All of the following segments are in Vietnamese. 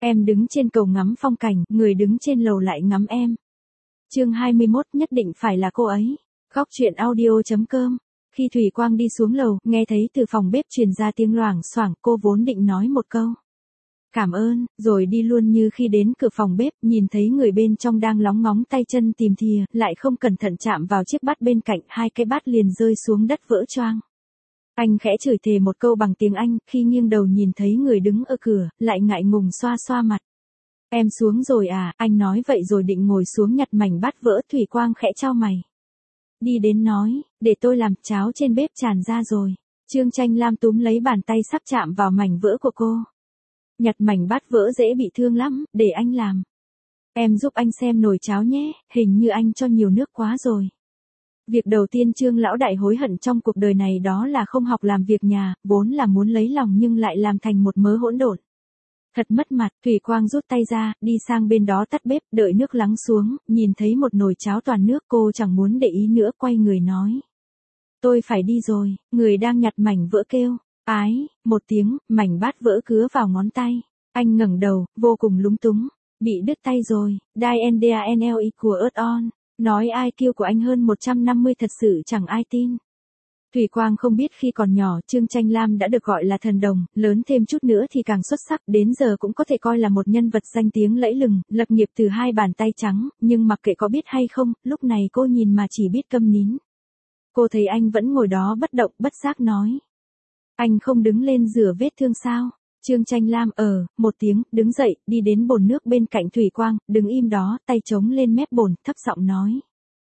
Em đứng trên cầu ngắm phong cảnh, người đứng trên lầu lại ngắm em. Chương 21, nhất định phải là cô ấy. Góc truyện audio.com. Khi Thủy Quang đi xuống lầu, nghe thấy từ phòng bếp truyền ra tiếng loảng xoảng, cô vốn định nói một câu cảm ơn, rồi đi luôn, như khi đến cửa phòng bếp, nhìn thấy người bên trong đang lóng ngóng tay chân tìm thìa, lại không cẩn thận chạm vào chiếc bát bên cạnh, hai cái bát liền rơi xuống đất vỡ choang. Anh khẽ chửi thề một câu bằng tiếng Anh, khi nghiêng đầu nhìn thấy người đứng ở cửa, lại ngại ngùng xoa xoa mặt. Em xuống rồi à, anh nói vậy rồi định ngồi xuống nhặt mảnh bát vỡ. Thủy Quang khẽ chau mày. Đi đến nói, để tôi làm, cháo trên bếp tràn ra rồi. Trương Tranh Lam túm lấy bàn tay sắp chạm vào mảnh vỡ của cô. Nhặt mảnh bát vỡ dễ bị thương lắm, để anh làm. Em giúp anh xem nồi cháo nhé, hình như anh cho nhiều nước quá rồi. Việc đầu tiên Trương lão đại hối hận trong cuộc đời này đó là không học làm việc nhà, vốn là muốn lấy lòng nhưng lại làm thành một mớ hỗn độn. Thật mất mặt. Thủy Quang rút tay ra, đi sang bên đó tắt bếp, đợi nước lắng xuống, nhìn thấy một nồi cháo toàn nước, cô chẳng muốn để ý nữa, quay người nói. Tôi phải đi rồi. Người đang nhặt mảnh vỡ kêu. Ái, một tiếng, mảnh bát vỡ cứa vào ngón tay. Anh ngẩng đầu, vô cùng lúng túng. Bị đứt tay rồi. DNDANLE của Earth On. Nói IQ của anh hơn 150 thật sự chẳng ai tin. Thủy Quang không biết khi còn nhỏ, Trương Tranh Lam đã được gọi là thần đồng, lớn thêm chút nữa thì càng xuất sắc, đến giờ cũng có thể coi là một nhân vật danh tiếng lẫy lừng, lập nghiệp từ hai bàn tay trắng, nhưng mặc kệ có biết hay không, lúc này cô nhìn mà chỉ biết câm nín. Cô thấy anh vẫn ngồi đó bất động, bất giác nói. Anh không đứng lên rửa vết thương sao? Trương Tranh Lam một tiếng, đứng dậy, đi đến bồn nước bên cạnh Thủy Quang, đứng im đó, tay chống lên mép bồn, thấp giọng nói.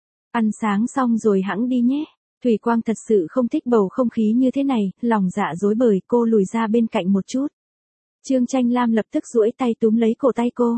Ăn sáng xong rồi hẵng đi nhé. Thủy Quang thật sự không thích bầu không khí như thế này, lòng dạ rối bời, cô lùi ra bên cạnh một chút. Trương Tranh Lam lập tức duỗi tay túm lấy cổ tay cô.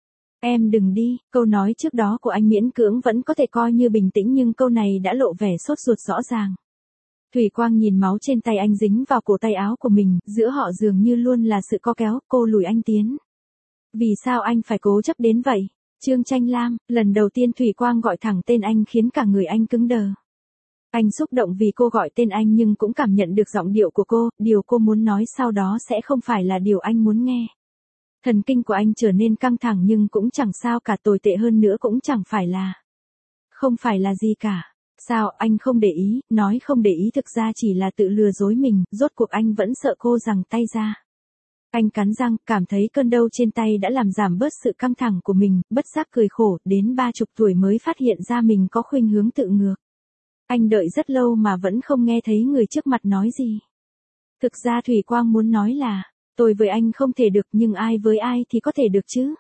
Em đừng đi. Câu nói trước đó của anh miễn cưỡng vẫn có thể coi như bình tĩnh, nhưng câu này đã lộ vẻ sốt ruột rõ ràng. Thủy Quang nhìn máu trên tay anh dính vào cổ tay áo của mình, giữa họ dường như luôn là sự co kéo, cô lùi anh tiến. Vì sao anh phải cố chấp đến vậy? Trương Tranh Lam, lần đầu tiên Thủy Quang gọi thẳng tên anh khiến cả người anh cứng đờ. Anh xúc động vì cô gọi tên anh nhưng cũng cảm nhận được giọng điệu của cô, điều cô muốn nói sau đó sẽ không phải là điều anh muốn nghe. Thần kinh của anh trở nên căng thẳng nhưng cũng chẳng sao cả, tồi tệ hơn nữa cũng chẳng phải là. Không phải là gì cả. Sao, anh không để ý, nói không để ý thực ra chỉ là tự lừa dối mình, rốt cuộc anh vẫn sợ cô giằng tay ra. Anh cắn răng, cảm thấy cơn đau trên tay đã làm giảm bớt sự căng thẳng của mình, bất giác cười khổ, đến 30 tuổi mới phát hiện ra mình có khuynh hướng tự ngược. Anh đợi rất lâu mà vẫn không nghe thấy người trước mặt nói gì. Thực ra Thủy Quang muốn nói là, tôi với anh không thể được nhưng ai với ai thì có thể được chứ.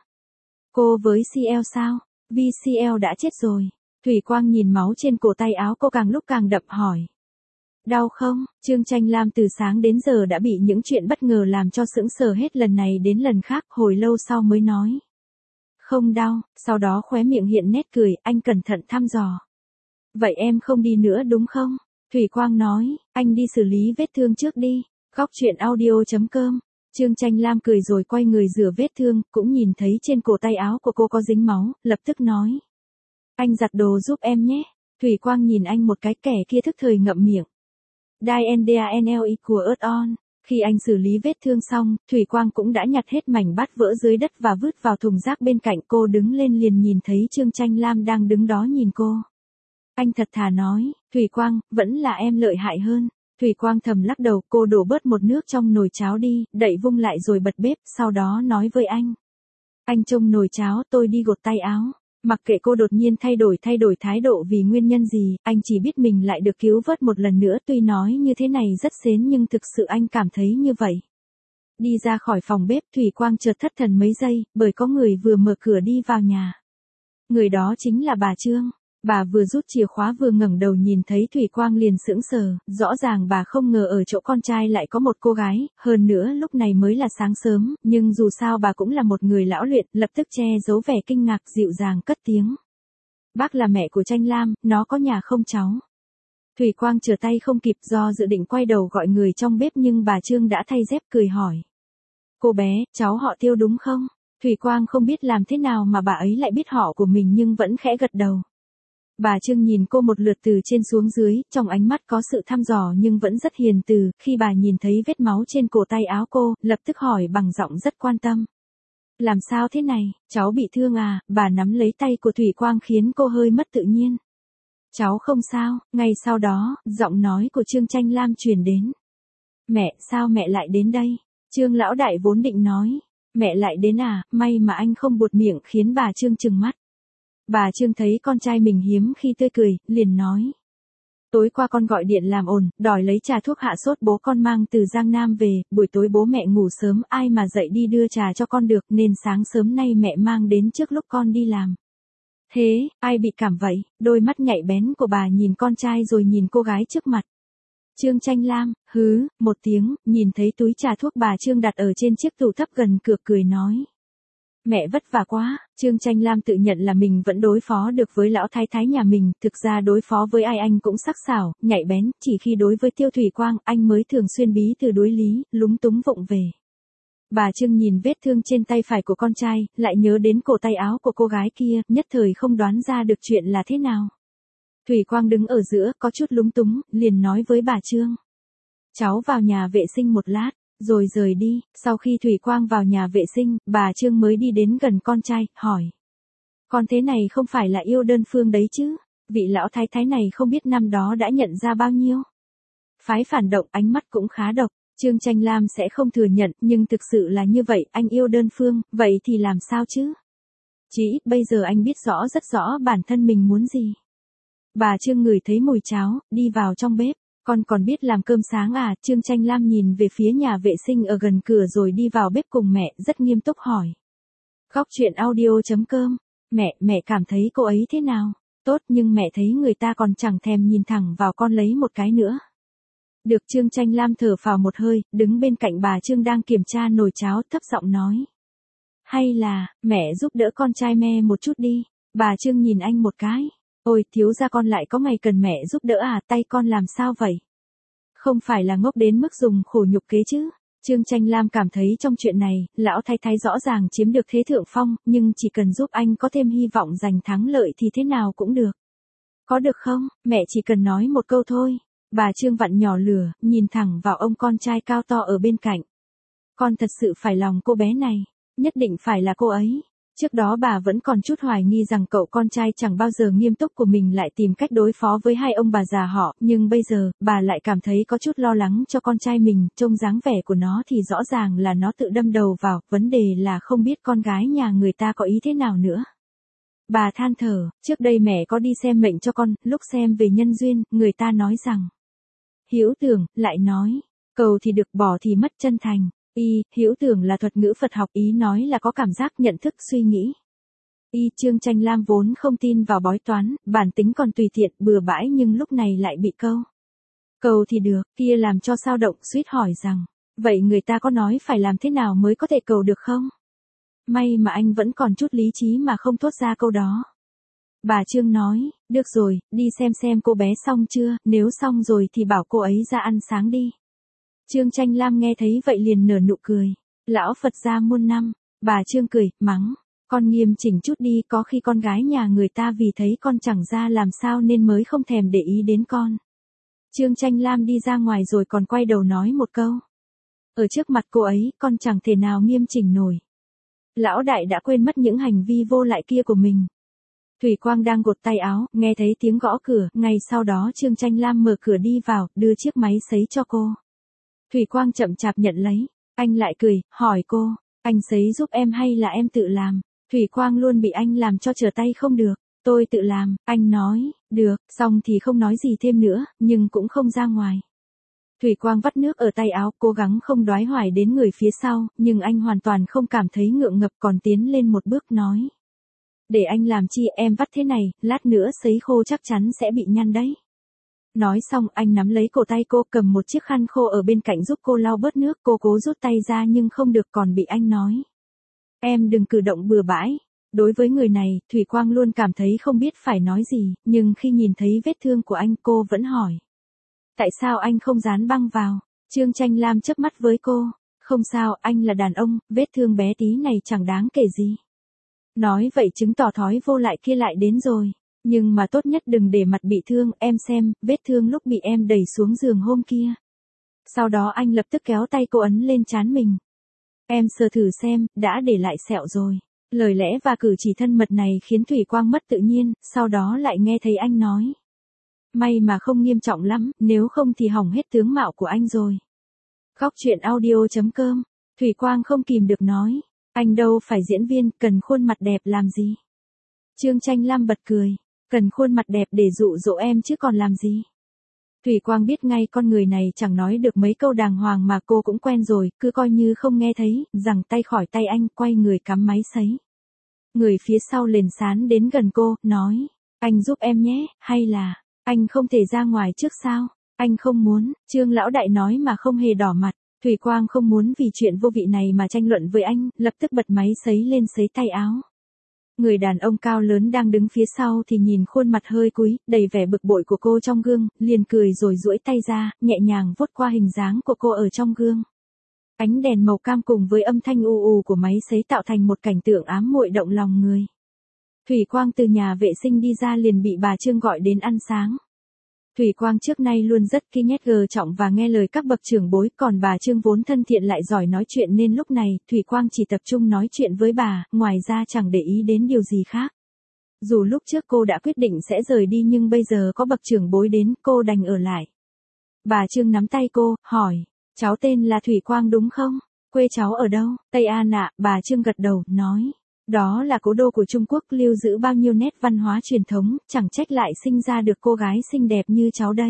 Cô với CL sao? Vì CL đã chết rồi. Thủy Quang nhìn máu trên cổ tay áo cô càng lúc càng đậm hỏi. Đau không? Trương Tranh Lam từ sáng đến giờ đã bị những chuyện bất ngờ làm cho sững sờ hết lần này đến lần khác, hồi lâu sau mới nói. Không đau, sau đó khóe miệng hiện nét cười, anh cẩn thận thăm dò. Vậy em không đi nữa đúng không? Thủy Quang nói, anh đi xử lý vết thương trước đi. Góc truyện audio.com. Trương Tranh Lam cười rồi quay người rửa vết thương, cũng nhìn thấy trên cổ tay áo của cô có dính máu, lập tức nói. Anh giặt đồ giúp em nhé. Thủy Quang nhìn anh một cái, kẻ kia thức thời ngậm miệng. DNDANLE của Earth On. Khi anh xử lý vết thương xong, Thủy Quang cũng đã nhặt hết mảnh bát vỡ dưới đất và vứt vào thùng rác bên cạnh. Cô đứng lên liền nhìn thấy Trương Tranh Lam đang đứng đó nhìn cô. Anh thật thà nói, Thủy Quang, vẫn là em lợi hại hơn. Thủy Quang thầm lắc đầu, cô đổ bớt một nước trong nồi cháo đi, đậy vung lại rồi bật bếp, sau đó nói với anh. Anh trông nồi cháo, tôi đi gột tay áo. Mặc kệ cô đột nhiên thay đổi thái độ vì nguyên nhân gì, anh chỉ biết mình lại được cứu vớt một lần nữa, tuy nói như thế này rất sến nhưng thực sự anh cảm thấy như vậy. Đi ra khỏi phòng bếp, Thủy Quang chợt thất thần mấy giây, bởi có người vừa mở cửa đi vào nhà. Người đó chính là bà Trương. Bà vừa rút chìa khóa vừa ngẩng đầu nhìn thấy Thủy Quang liền sững sờ, rõ ràng bà không ngờ ở chỗ con trai lại có một cô gái, hơn nữa lúc này mới là sáng sớm, nhưng dù sao bà cũng là một người lão luyện, lập tức che giấu vẻ kinh ngạc, dịu dàng cất tiếng. Bác là mẹ của Tranh Lam, nó có nhà không cháu? Thủy Quang trở tay không kịp, do dự định quay đầu gọi người trong bếp nhưng bà Trương đã thay dép cười hỏi. Cô bé, cháu họ Tiêu đúng không? Thủy Quang không biết làm thế nào mà bà ấy lại biết họ của mình nhưng vẫn khẽ gật đầu. Bà Trương nhìn cô một lượt từ trên xuống dưới, trong ánh mắt có sự thăm dò nhưng vẫn rất hiền từ, khi bà nhìn thấy vết máu trên cổ tay áo cô, lập tức hỏi bằng giọng rất quan tâm. Làm sao thế này, cháu bị thương à, bà nắm lấy tay của Thủy Quang khiến cô hơi mất tự nhiên. Cháu không sao, ngay sau đó, giọng nói của Trương Chanh Lam truyền đến. Mẹ, sao mẹ lại đến đây? Trương lão đại vốn định nói. Mẹ lại đến à, may mà anh không buột miệng khiến bà Trương trừng mắt. Bà Trương thấy con trai mình hiếm khi tươi cười, liền nói. Tối qua con gọi điện làm ồn, đòi lấy trà thuốc hạ sốt bố con mang từ Giang Nam về, buổi tối bố mẹ ngủ sớm ai mà dậy đi đưa trà cho con được nên sáng sớm nay mẹ mang đến trước lúc con đi làm. Thế, ai bị cảm vậy? Đôi mắt nhạy bén của bà nhìn con trai rồi nhìn cô gái trước mặt. Trương Chanh Lam, hứ, một tiếng, nhìn thấy túi trà thuốc bà Trương đặt ở trên chiếc tủ thấp gần cửa cười nói. Mẹ vất vả quá, Trương Chanh Lam tự nhận là mình vẫn đối phó được với lão thái thái nhà mình, thực ra đối phó với ai anh cũng sắc sảo, nhạy bén, chỉ khi đối với Tiêu Thủy Quang anh mới thường xuyên bí từ đối lý, lúng túng vụng về. Bà Trương nhìn vết thương trên tay phải của con trai, lại nhớ đến cổ tay áo của cô gái kia, nhất thời không đoán ra được chuyện là thế nào. Thủy Quang đứng ở giữa, có chút lúng túng, liền nói với bà Trương. Cháu vào nhà vệ sinh một lát, rồi rời đi. Sau khi Thủy Quang vào nhà vệ sinh, bà Trương mới đi đến gần con trai, hỏi. Con thế này không phải là yêu đơn phương đấy chứ? Vị lão thái thái này không biết năm đó đã nhận ra bao nhiêu. Phái phản động, ánh mắt cũng khá độc. Trương Chanh Lam sẽ không thừa nhận, nhưng thực sự là như vậy, anh yêu đơn phương, vậy thì làm sao chứ? Chỉ ít bây giờ anh biết rõ rất rõ bản thân mình muốn gì. Bà Trương ngửi thấy mùi cháo, đi vào trong bếp. Con còn biết làm cơm sáng à? Trương Chanh Lam nhìn về phía nhà vệ sinh ở gần cửa rồi đi vào bếp cùng mẹ, rất nghiêm túc hỏi. Góc truyện audio.com. Mẹ cảm thấy cô ấy thế nào? Tốt, nhưng mẹ thấy người ta còn chẳng thèm nhìn thẳng vào con lấy một cái nữa. Được. Trương Chanh Lam thở phào một hơi, đứng bên cạnh bà Trương đang kiểm tra nồi cháo, thấp giọng nói. Hay là, mẹ giúp đỡ con trai me một chút đi. Bà Trương nhìn anh một cái. Ôi, thiếu gia con lại có ngày cần mẹ giúp đỡ à, tay con làm sao vậy? Không phải là ngốc đến mức dùng khổ nhục kế chứ? Trương Chanh Lam cảm thấy trong chuyện này, lão thái thái rõ ràng chiếm được thế thượng phong, nhưng chỉ cần giúp anh có thêm hy vọng giành thắng lợi thì thế nào cũng được. Có được không, mẹ chỉ cần nói một câu thôi. Bà Trương vặn nhỏ lửa, nhìn thẳng vào ông con trai cao to ở bên cạnh. Con thật sự phải lòng cô bé này, nhất định phải là cô ấy. Trước đó bà vẫn còn chút hoài nghi rằng cậu con trai chẳng bao giờ nghiêm túc của mình lại tìm cách đối phó với hai ông bà già họ, nhưng bây giờ, bà lại cảm thấy có chút lo lắng cho con trai mình, trông dáng vẻ của nó thì rõ ràng là nó tự đâm đầu vào, vấn đề là không biết con gái nhà người ta có ý thế nào nữa. Bà than thở, trước đây mẹ có đi xem mệnh cho con, lúc xem về nhân duyên, người ta nói rằng. Hữu tưởng, lại nói, cầu thì được bỏ thì mất chân thành. Hữu tưởng là thuật ngữ Phật học, ý nói là có cảm giác nhận thức suy nghĩ. Trương Chanh Lam vốn không tin vào bói toán, bản tính còn tùy tiện bừa bãi nhưng lúc này lại bị câu. Cầu thì được, kia làm cho sao động, suýt hỏi rằng, vậy người ta có nói phải làm thế nào mới có thể cầu được không? May mà anh vẫn còn chút lý trí mà không thốt ra câu đó. Bà Trương nói, được rồi, đi xem cô bé xong chưa, nếu xong rồi thì bảo cô ấy ra ăn sáng đi. Trương Chanh Lam nghe thấy vậy liền nở nụ cười. Lão Phật gia muôn năm. Bà Trương cười, mắng. Con nghiêm chỉnh chút đi, có khi con gái nhà người ta vì thấy con chẳng ra làm sao nên mới không thèm để ý đến con. Trương Chanh Lam đi ra ngoài rồi còn quay đầu nói một câu. Ở trước mặt cô ấy, con chẳng thể nào nghiêm chỉnh nổi. Lão đại đã quên mất những hành vi vô lại kia của mình. Thủy Quang đang gột tay áo, nghe thấy tiếng gõ cửa, ngay sau đó Trương Chanh Lam mở cửa đi vào, đưa chiếc máy sấy cho cô. Thủy Quang chậm chạp nhận lấy, anh lại cười, hỏi cô, anh sấy giúp em hay là em tự làm? Thủy Quang luôn bị anh làm cho trở tay không được, tôi tự làm, anh nói, được, xong thì không nói gì thêm nữa, nhưng cũng không ra ngoài. Thủy Quang vắt nước ở tay áo, cố gắng không đoái hoài đến người phía sau, nhưng anh hoàn toàn không cảm thấy ngượng ngập còn tiến lên một bước nói. Để anh làm chi, em vắt thế này, lát nữa sấy khô chắc chắn sẽ bị nhăn đấy. Nói xong anh nắm lấy cổ tay cô, cầm một chiếc khăn khô ở bên cạnh giúp cô lau bớt nước, cô cố rút tay ra nhưng không được còn bị anh nói. Em đừng cử động bừa bãi. Đối với người này, Thủy Quang luôn cảm thấy không biết phải nói gì, nhưng khi nhìn thấy vết thương của anh cô vẫn hỏi. Tại sao anh không dán băng vào? Trương Chanh Lam chớp mắt với cô. Không sao, anh là đàn ông, vết thương bé tí này chẳng đáng kể gì. Nói vậy chứng tỏ thói vô lại kia lại đến rồi. Nhưng mà tốt nhất đừng để mặt bị thương, em xem, vết thương lúc bị em đẩy xuống giường hôm kia. Sau đó anh lập tức kéo tay cô ấn lên trán mình. Em sờ thử xem, đã để lại sẹo rồi. Lời lẽ và cử chỉ thân mật này khiến Thủy Quang mất tự nhiên, sau đó lại nghe thấy anh nói. May mà không nghiêm trọng lắm, nếu không thì hỏng hết tướng mạo của anh rồi. Góc truyện audio.com, Thủy Quang không kìm được nói. Anh đâu phải diễn viên, cần khuôn mặt đẹp làm gì? Trương Tranh Lam bật cười. Cần khuôn mặt đẹp để dụ dỗ em chứ còn làm gì? Thủy Quang biết ngay con người này chẳng nói được mấy câu đàng hoàng mà cô cũng quen rồi, cứ coi như không nghe thấy, giằng tay khỏi tay anh, quay người cắm máy sấy. Người phía sau liền sán đến gần cô, nói, anh giúp em nhé, hay là, anh không thể ra ngoài trước sao? Anh không muốn, Trương lão đại nói mà không hề đỏ mặt. Thủy Quang không muốn vì chuyện vô vị này mà tranh luận với anh, lập tức bật máy sấy lên sấy tay áo. Người đàn ông cao lớn đang đứng phía sau thì nhìn khuôn mặt hơi cúi, đầy vẻ bực bội của cô trong gương, liền cười rồi duỗi tay ra, nhẹ nhàng vuốt qua hình dáng của cô ở trong gương. Ánh đèn màu cam cùng với âm thanh ù ù của máy sấy tạo thành một cảnh tượng ám muội động lòng người. Thủy Quang từ nhà vệ sinh đi ra liền bị bà Trương gọi đến ăn sáng. Thủy Quang trước nay luôn rất ki nhét gờ trọng và nghe lời các bậc trưởng bối, còn bà Trương vốn thân thiện lại giỏi nói chuyện nên lúc này, Thủy Quang chỉ tập trung nói chuyện với bà, ngoài ra chẳng để ý đến điều gì khác. Dù lúc trước cô đã quyết định sẽ rời đi nhưng bây giờ có bậc trưởng bối đến, cô đành ở lại. Bà Trương nắm tay cô, hỏi, cháu tên là Thủy Quang đúng không? Quê cháu ở đâu? Tây An ạ, bà Trương gật đầu, nói. Đó là cố đô của Trung Quốc, lưu giữ bao nhiêu nét văn hóa truyền thống, chẳng trách lại sinh ra được cô gái xinh đẹp như cháu đây.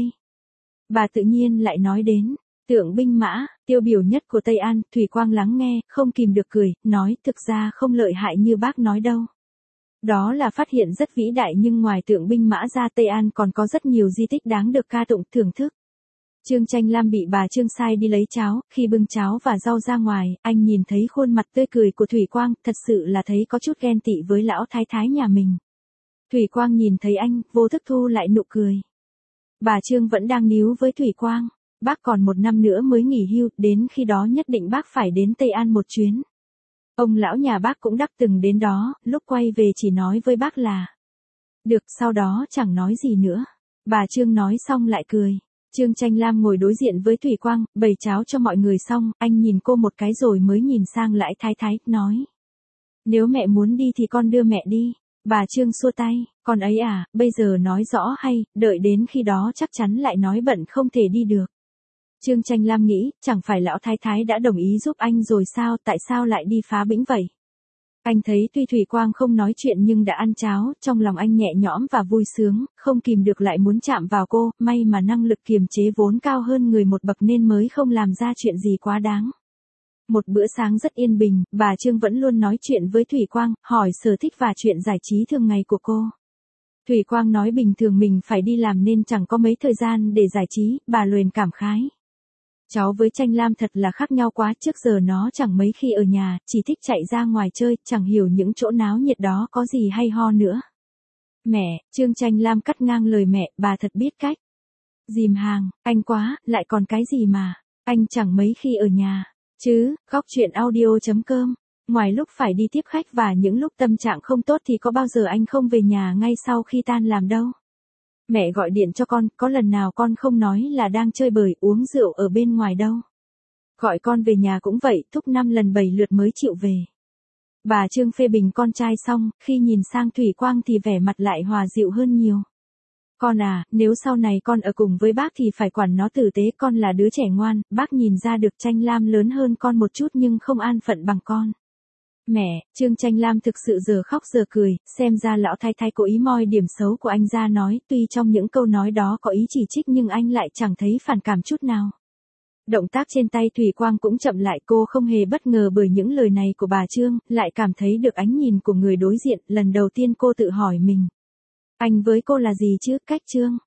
Bà tự nhiên lại nói đến, tượng binh mã, tiêu biểu nhất của Tây An. Thủy Quang lắng nghe, không kìm được cười, nói thực ra không lợi hại như bác nói đâu. Đó là phát hiện rất vĩ đại nhưng ngoài tượng binh mã ra Tây An còn có rất nhiều di tích đáng được ca tụng thưởng thức. Trương Tranh Lam bị bà Trương sai đi lấy cháo, khi bưng cháo và rau ra ngoài, anh nhìn thấy khuôn mặt tươi cười của Thủy Quang, thật sự là thấy có chút ghen tị với lão thái thái nhà mình. Thủy Quang nhìn thấy anh, vô thức thu lại nụ cười. Bà Trương vẫn đang níu với Thủy Quang, bác còn 1 năm nữa mới nghỉ hưu, đến khi đó nhất định bác phải đến Tây An một chuyến. Ông lão nhà bác cũng đắc từng đến đó, lúc quay về chỉ nói với bác là được, sau đó chẳng nói gì nữa. Bà Trương nói xong lại cười. Trương Tranh Lam ngồi đối diện với Thủy Quang, bày cháo cho mọi người xong, anh nhìn cô một cái rồi mới nhìn sang Lãi Thái Thái, nói. Nếu mẹ muốn đi thì con đưa mẹ đi. Bà Trương xua tay, con ấy à, bây giờ nói rõ hay, đợi đến khi đó chắc chắn lại nói bận không thể đi được. Trương Tranh Lam nghĩ, chẳng phải Lão Thái Thái đã đồng ý giúp anh rồi sao, tại sao lại đi phá bĩnh vậy? Anh thấy tuy Thủy Quang không nói chuyện nhưng đã ăn cháo, trong lòng anh nhẹ nhõm và vui sướng, không kìm được lại muốn chạm vào cô, may mà năng lực kiềm chế vốn cao hơn người một bậc nên mới không làm ra chuyện gì quá đáng. Một bữa sáng rất yên bình, bà Trương vẫn luôn nói chuyện với Thủy Quang, hỏi sở thích và chuyện giải trí thường ngày của cô. Thủy Quang nói bình thường mình phải đi làm nên chẳng có mấy thời gian để giải trí, bà liền cảm khái. Cháu với Tranh Lam thật là khác nhau quá, trước giờ nó chẳng mấy khi ở nhà, chỉ thích chạy ra ngoài chơi, chẳng hiểu những chỗ náo nhiệt đó có gì hay ho nữa. Mẹ, Trương Tranh Lam cắt ngang lời mẹ, bà thật biết cách. Dìm hàng, anh quá, lại còn cái gì mà, anh chẳng mấy khi ở nhà, chứ, góc truyện audio.com. Ngoài lúc phải đi tiếp khách và những lúc tâm trạng không tốt thì có bao giờ anh không về nhà ngay sau khi tan làm đâu. Mẹ gọi điện cho con, có lần nào con không nói là đang chơi bời uống rượu ở bên ngoài đâu. Gọi con về nhà cũng vậy, thúc 5 lần 7 lượt mới chịu về. Bà Trương phê bình con trai xong, khi nhìn sang Thủy Quang thì vẻ mặt lại hòa dịu hơn nhiều. Con à, nếu sau này con ở cùng với bác thì phải quản nó tử tế, con là đứa trẻ ngoan, bác nhìn ra được Tranh Lam lớn hơn con một chút nhưng không an phận bằng con. Mẹ, Trương Tranh Lam thực sự giờ khóc giờ cười, xem ra lão thái thái cố ý moi điểm xấu của anh ra nói, tuy trong những câu nói đó có ý chỉ trích nhưng anh lại chẳng thấy phản cảm chút nào. Động tác trên tay Thủy Quang cũng chậm lại, cô không hề bất ngờ bởi những lời này của bà Trương, lại cảm thấy được ánh nhìn của người đối diện, lần đầu tiên cô tự hỏi mình. Anh với cô là gì chứ, cách Trương?